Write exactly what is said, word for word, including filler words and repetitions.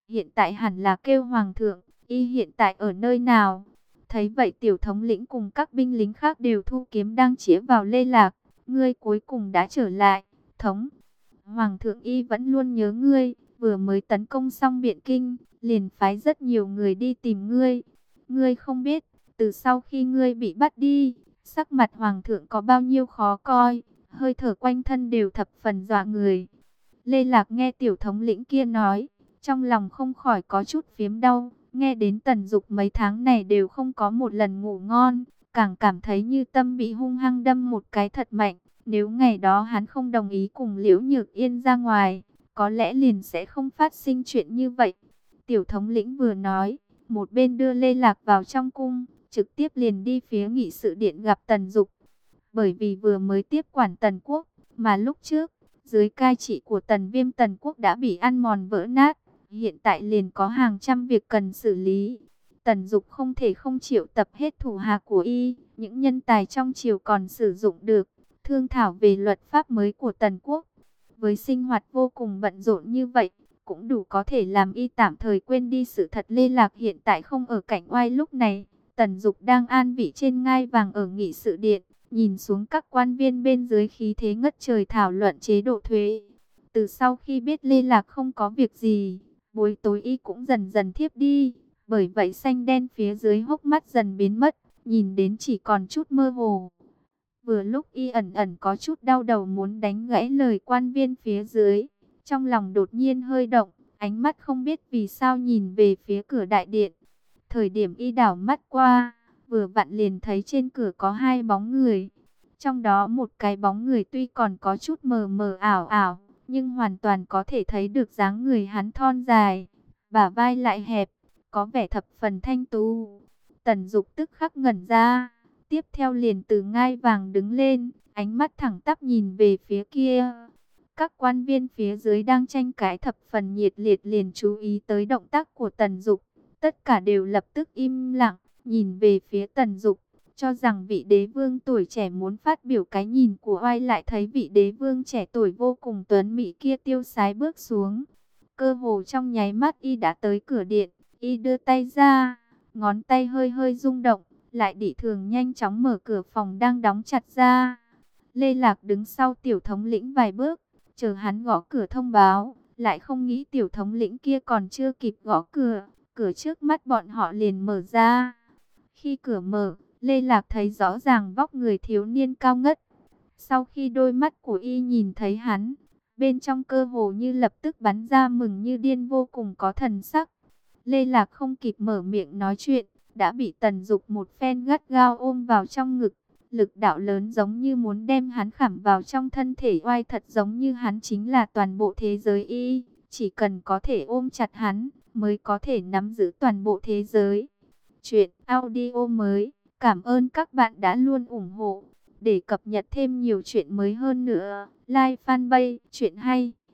hiện tại hẳn là kêu hoàng thượng, y hiện tại ở nơi nào? Thấy vậy tiểu thống lĩnh cùng các binh lính khác đều thu kiếm đang chĩa vào Lê Lạc. Ngươi cuối cùng đã trở lại, thống. Hoàng thượng y vẫn luôn nhớ ngươi, vừa mới tấn công xong Biện Kinh, liền phái rất nhiều người đi tìm ngươi. Ngươi không biết, từ sau khi ngươi bị bắt đi, sắc mặt hoàng thượng có bao nhiêu khó coi, hơi thở quanh thân đều thập phần dọa người. Lê Lạc nghe tiểu thống lĩnh kia nói, trong lòng không khỏi có chút phiếm đau, nghe đến Tần Dục mấy tháng này đều không có một lần ngủ ngon, càng cảm thấy như tâm bị hung hăng đâm một cái thật mạnh. Nếu ngày đó hắn không đồng ý cùng Liễu Nhược Yên ra ngoài, có lẽ liền sẽ không phát sinh chuyện như vậy. Tiểu thống lĩnh vừa nói, một bên đưa Lê Lạc vào trong cung, trực tiếp liền đi phía nghị sự điện gặp Tần Dục. Bởi vì vừa mới tiếp quản Tần Quốc, mà lúc trước, dưới cai trị của Tần Viêm Tần Quốc đã bị ăn mòn vỡ nát, hiện tại liền có hàng trăm việc cần xử lý. Tần Dục không thể không triệu tập hết thủ hạ của y, những nhân tài trong triều còn sử dụng được, thương thảo về luật pháp mới của Tần Quốc. Với sinh hoạt vô cùng bận rộn như vậy, cũng đủ có thể làm y tạm thời quên đi sự thật Lê Lạc hiện tại không ở cạnh oai lúc này. Tần Dục đang an vị trên ngai vàng ở nghị sự điện, nhìn xuống các quan viên bên dưới khí thế ngất trời thảo luận chế độ thuế. Từ sau khi biết Lê Lạc không có việc gì, buổi tối y cũng dần dần thiếp đi, bởi vậy xanh đen phía dưới hốc mắt dần biến mất, nhìn đến chỉ còn chút mơ hồ. Vừa lúc y ẩn ẩn có chút đau đầu muốn đánh gãy lời quan viên phía dưới, trong lòng đột nhiên hơi động, ánh mắt không biết vì sao nhìn về phía cửa đại điện. Thời điểm y đảo mắt qua, vừa vặn liền thấy trên cửa có hai bóng người. Trong đó một cái bóng người tuy còn có chút mờ mờ ảo ảo, nhưng hoàn toàn có thể thấy được dáng người hắn thon dài, bả vai lại hẹp, có vẻ thập phần thanh tú. Tần Dục tức khắc ngẩn ra, tiếp theo liền từ ngai vàng đứng lên, ánh mắt thẳng tắp nhìn về phía kia. Các quan viên phía dưới đang tranh cãi thập phần nhiệt liệt liền chú ý tới động tác của Tần Dục. Tất cả đều lập tức im lặng, nhìn về phía Tần Dục, cho rằng vị đế vương tuổi trẻ muốn phát biểu cái nhìn của oai, lại thấy vị đế vương trẻ tuổi vô cùng tuấn mỹ kia tiêu sái bước xuống. Cơ hồ trong nháy mắt y đã tới cửa điện, y đưa tay ra, ngón tay hơi hơi rung động, lại đỉ thường nhanh chóng mở cửa phòng đang đóng chặt ra. Lê Lạc đứng sau tiểu thống lĩnh vài bước, chờ hắn gõ cửa thông báo, lại không nghĩ tiểu thống lĩnh kia còn chưa kịp gõ cửa, cửa trước mắt bọn họ liền mở ra. Khi cửa mở, Lê Lạc thấy rõ ràng vóc người thiếu niên cao ngất. Sau khi đôi mắt của y nhìn thấy hắn, bên trong cơ hồ như lập tức bắn ra mừng như điên, vô cùng có thần sắc. Lê Lạc không kịp mở miệng nói chuyện, đã bị Tần Dục một phen gắt gao ôm vào trong ngực. Lực đạo lớn giống như muốn đem hắn khảm vào trong thân thể oai, thật giống như hắn chính là toàn bộ thế giới y. Chỉ cần có thể ôm chặt hắn, mới có thể nắm giữ toàn bộ thế giới. Chuyện audio mới. Cảm ơn các bạn đã luôn ủng hộ. Để cập nhật thêm nhiều chuyện mới hơn nữa, like fanpage Chuyện Hay.